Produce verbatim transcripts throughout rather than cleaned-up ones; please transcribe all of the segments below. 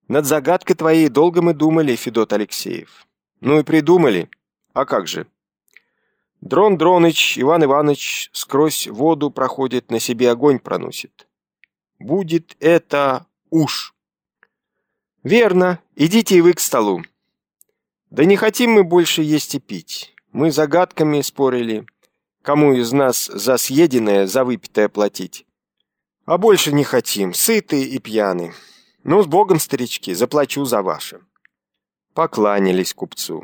Над загадкой твоей долго мы думали, Федот Алексеев. Ну и придумали. А как же? Дрон Дроныч, Иван Иванович сквозь воду проходит, на себе огонь проносит. Будет это уж. Верно, идите и вы к столу. Да не хотим мы больше есть и пить. Мы загадками спорили, кому из нас за съеденное, за выпитое платить. А больше не хотим, сыты и пьяны. Ну, с Богом, старички, заплачу за ваше. Покланялись купцу.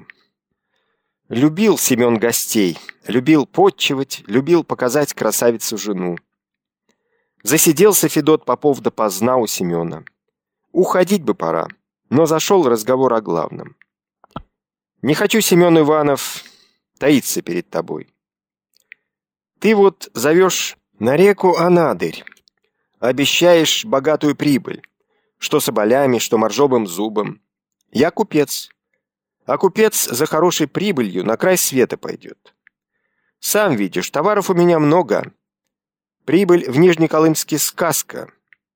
Любил Семен гостей, любил подчивать, любил показать красавицу жену. Засиделся Федот Попов допоздна у Семена. Уходить бы пора, но зашел разговор о главном. Не хочу, Семен Иванов, таиться перед тобой. Ты вот зовешь на реку Анадырь, обещаешь богатую прибыль, что соболями, что моржовым зубом. Я купец, а купец за хорошей прибылью на край света пойдет. Сам видишь, товаров у меня много. Прибыль в Нижнеколымске сказка.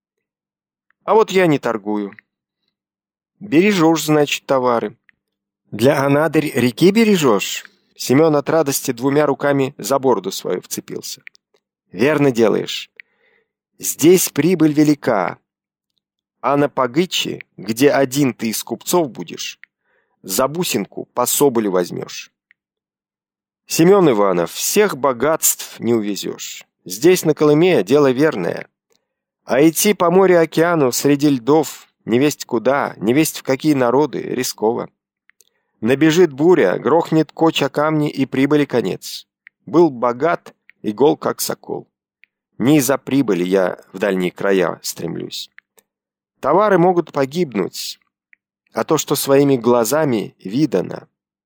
А вот я не торгую. Бережешь, значит, товары. Для Анадырь реки бережешь? Семен от радости двумя руками за бороду свою вцепился. Верно делаешь. Здесь прибыль велика. А на Пагыче, где один ты из купцов будешь, за бусинку по соболю возьмешь. Семен Иванов, всех богатств не увезешь. Здесь на Колыме дело верное. А идти по морю-океану среди льдов, невесть куда, невесть в какие народы, рисково. Набежит буря, грохнет коч о камни, и прибыли конец. Был богат и гол, как сокол. Не из-за прибыли я в дальние края стремлюсь. Товары могут погибнуть, а то, что своими глазами видано,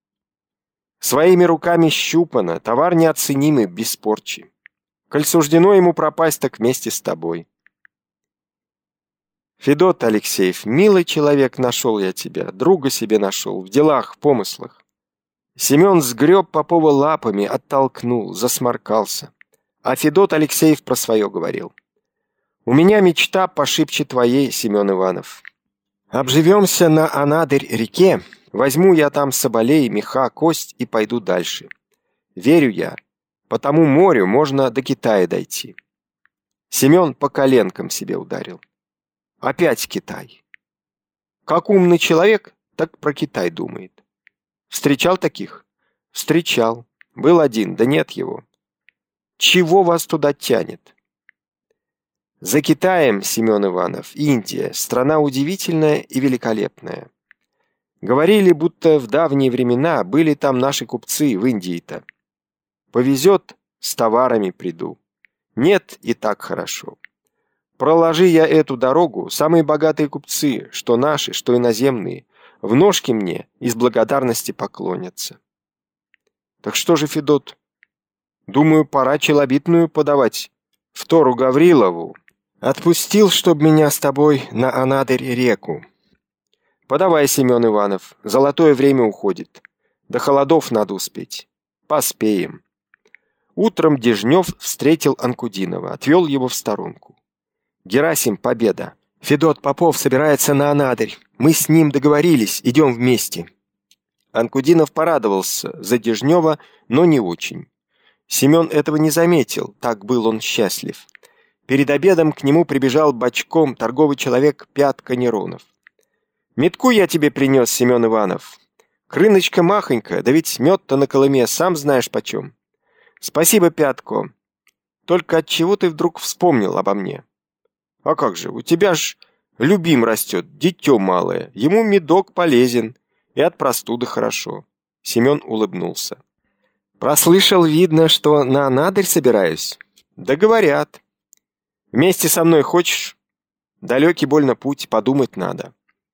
своими руками щупано, товар неоценимый, без порчи. Коль суждено ему пропасть, так вместе с тобой. Федот Алексеев, милый человек, нашел я тебя, друга себе нашел, в делах, в помыслах. Семен сгреб Попова лапами, оттолкнул, засморкался. А Федот Алексеев про свое говорил. У меня мечта пошибче твоей, Семен Иванов. Обживемся на Анадырь-реке, возьму я там соболей, меха, кость и пойду дальше. Верю я, по тому морю можно до Китая дойти. Семен по коленкам себе ударил. Опять Китай. Как умный человек, так про Китай думает. Встречал таких? Встречал. Был один, да нет его. Чего вас туда тянет? За Китаем, Семен Иванов, Индия, страна удивительная и великолепная. Говорили, будто в давние времена были там наши купцы в Индии-то. Повезет, с товарами приду. Нет, и так хорошо. Проложи я эту дорогу, самые богатые купцы, что наши, что иноземные, в ножки мне из благодарности поклонятся. Так что же, Федот? Думаю, пора челобитную подавать втору Гаврилову. Отпустил, чтоб меня с тобой на Анадырь-реку. Подавай, Семен Иванов, золотое время уходит. До холодов надо успеть. Поспеем. Утром Дежнев встретил Анкудинова, отвел его в сторонку. Герасим, победа. Федот Попов собирается на Анадырь. Мы с ним договорились, идем вместе. Анкудинов порадовался за Дежнева, но не очень. Семен этого не заметил, так был он счастлив. Перед обедом к нему прибежал бочком торговый человек Пятка Неронов. «Метку я тебе принес, Семен Иванов. Крыночка махонькая, да ведь мед-то на Колыме, сам знаешь почем. Спасибо, Пятко. Только отчего ты вдруг вспомнил обо мне? А как же, у тебя ж любим растет, дитё малое, ему медок полезен, и от простуды хорошо». Семен улыбнулся. «Прослышал, видно, что на Анадырь собираюсь?» «Да говорят. Вместе со мной хочешь? Далекий больно путь, подумать надо.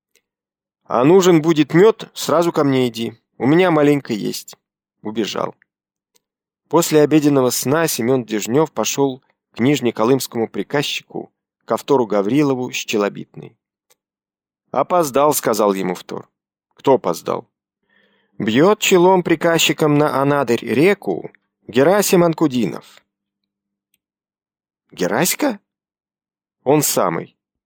А нужен будет мед, сразу ко мне иди. У меня маленько есть». Убежал. После обеденного сна Семен Дежнев пошел к нижнеколымскому приказчику, ко втору Гаврилову с челобитной. «Опоздал», — сказал ему втор. «Кто опоздал?» «Бьет челом приказчиком на Анадырь-реку Герасим Анкудинов». «Гераська?» «Он самый».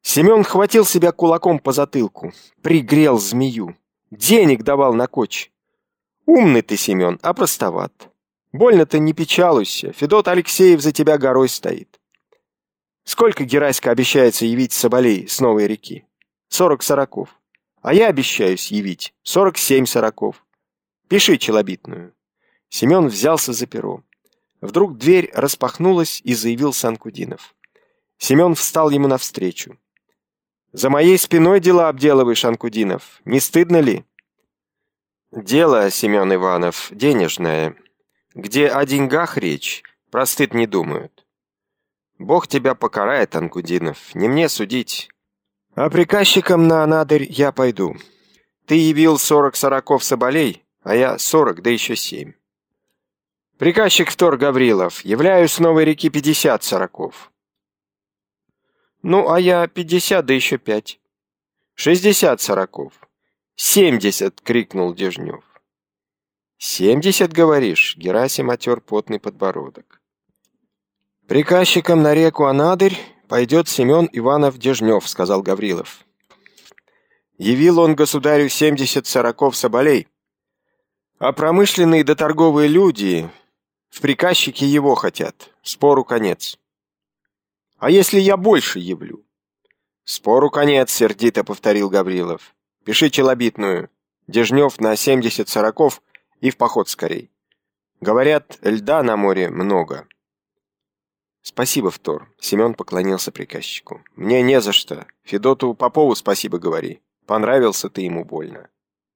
Семен хватил себя кулаком по затылку, пригрел змею, денег давал на коч. Умный ты, Семен, а простоват. Больно-то не печалуйся, Федот Алексеев за тебя горой стоит. Сколько Гераська обещается явить соболей с новой реки? Сорок сороков. А я обещаюсь явить сорок семь сороков. Пиши челобитную. Семен взялся за перо. Вдруг дверь распахнулась, и заявил Санкудинов. Семен встал ему навстречу. «За моей спиной дела обделываешь, Анкудинов. Не стыдно ли?» «Дело, Семен Иванов, денежное. Где о деньгах речь, про стыд не думают. Бог тебя покарает, Анкудинов, не мне судить. А приказчиком на Анадырь я пойду. Ты явил сорок сороков соболей, а я сорок, да еще семь. Приказчик втор Гаврилов, являю с новой реки пятьдесят сороков. Ну, а я пятьдесят, да еще пять. Шестьдесят сороков. Семьдесят, крикнул Дежнев. Семьдесят, говоришь? Герасим отер потный подбородок. Приказчиком на реку Анадырь пойдет Семен Иванов Дежнев, сказал Гаврилов. Явил он государю семьдесят сороков соболей, а промышленные да торговые люди в приказчике его хотят. Спору конец. А если я больше явлю? Спору конец, сердито повторил Гаврилов. Пиши челобитную. Дежнев на семьдесят сороков и в поход скорей. Говорят, льда на море много. Спасибо, втор. Семен поклонился приказчику. Мне не за что. Федоту Попову спасибо говори. Понравился ты ему больно.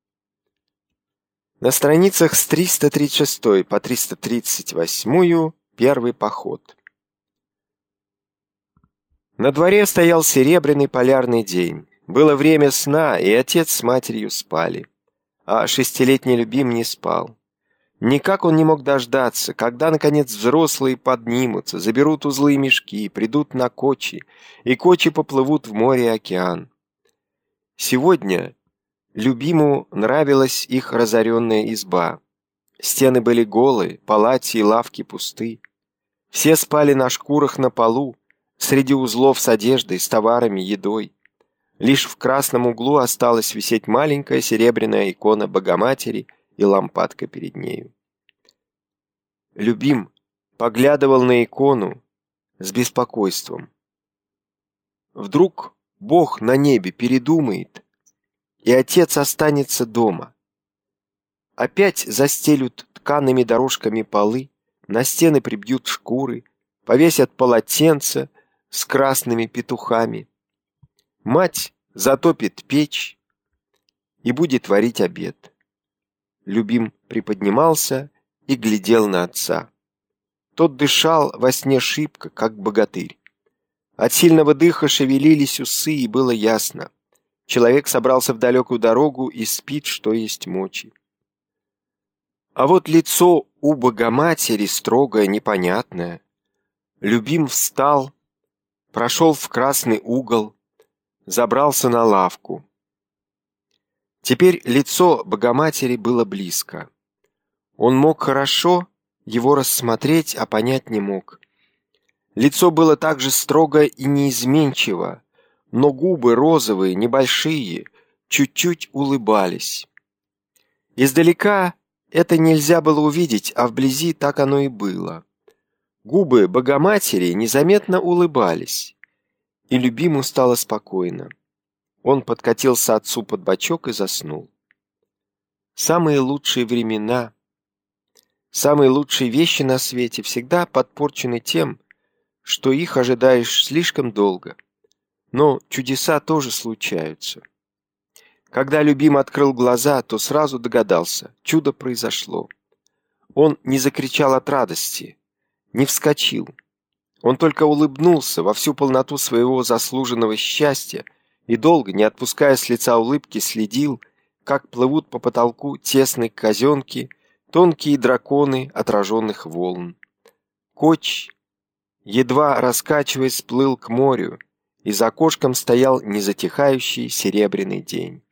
На страницах с триста тридцать шестой по триста тридцать восьмую первый поход. На дворе стоял серебряный полярный день. Было время сна, и отец с матерью спали. А шестилетний любим не спал. Никак он не мог дождаться, когда, наконец, взрослые поднимутся, заберут узлы и мешки, придут на кочи, и кочи поплывут в море и океан. Сегодня любиму нравилась их разоренная изба. Стены были голые, палати и лавки пусты. Все спали на шкурах на полу, среди узлов с одеждой, с товарами, едой. Лишь в красном углу осталась висеть маленькая серебряная икона Богоматери и лампадка перед нею. Любим поглядывал на икону с беспокойством. Вдруг Бог на небе передумает, и отец останется дома. Опять застелют ткаными дорожками полы, на стены прибьют шкуры, повесят полотенца с красными петухами. Мать затопит печь и будет варить обед. Любим приподнимался и глядел на отца. Тот дышал во сне шибко, как богатырь. От сильного дыха шевелились усы, и было ясно. Человек собрался в далекую дорогу и спит, что есть мочи. А вот лицо у Богоматери строгое, непонятное. Любим встал, прошел в красный угол, забрался на лавку. Теперь лицо Богоматери было близко. Он мог хорошо его рассмотреть, а понять не мог. Лицо было также строго и неизменчиво, но губы розовые, небольшие, чуть-чуть улыбались. Издалека это нельзя было увидеть, а вблизи так оно и было. Губы Богоматери незаметно улыбались, и любиму стало спокойно. Он подкатился отцу под бочок и заснул. Самые лучшие времена, самые лучшие вещи на свете всегда подпорчены тем, что их ожидаешь слишком долго. Но чудеса тоже случаются. Когда любим открыл глаза, то сразу догадался, чудо произошло. Он не закричал от радости, не вскочил. Он только улыбнулся во всю полноту своего заслуженного счастья и долго, не отпуская с лица улыбки, следил, как плывут по потолку тесной казенки тонкие драконы отраженных волн. Коч, едва раскачиваясь, плыл к морю, и за окошком стоял незатихающий серебряный день.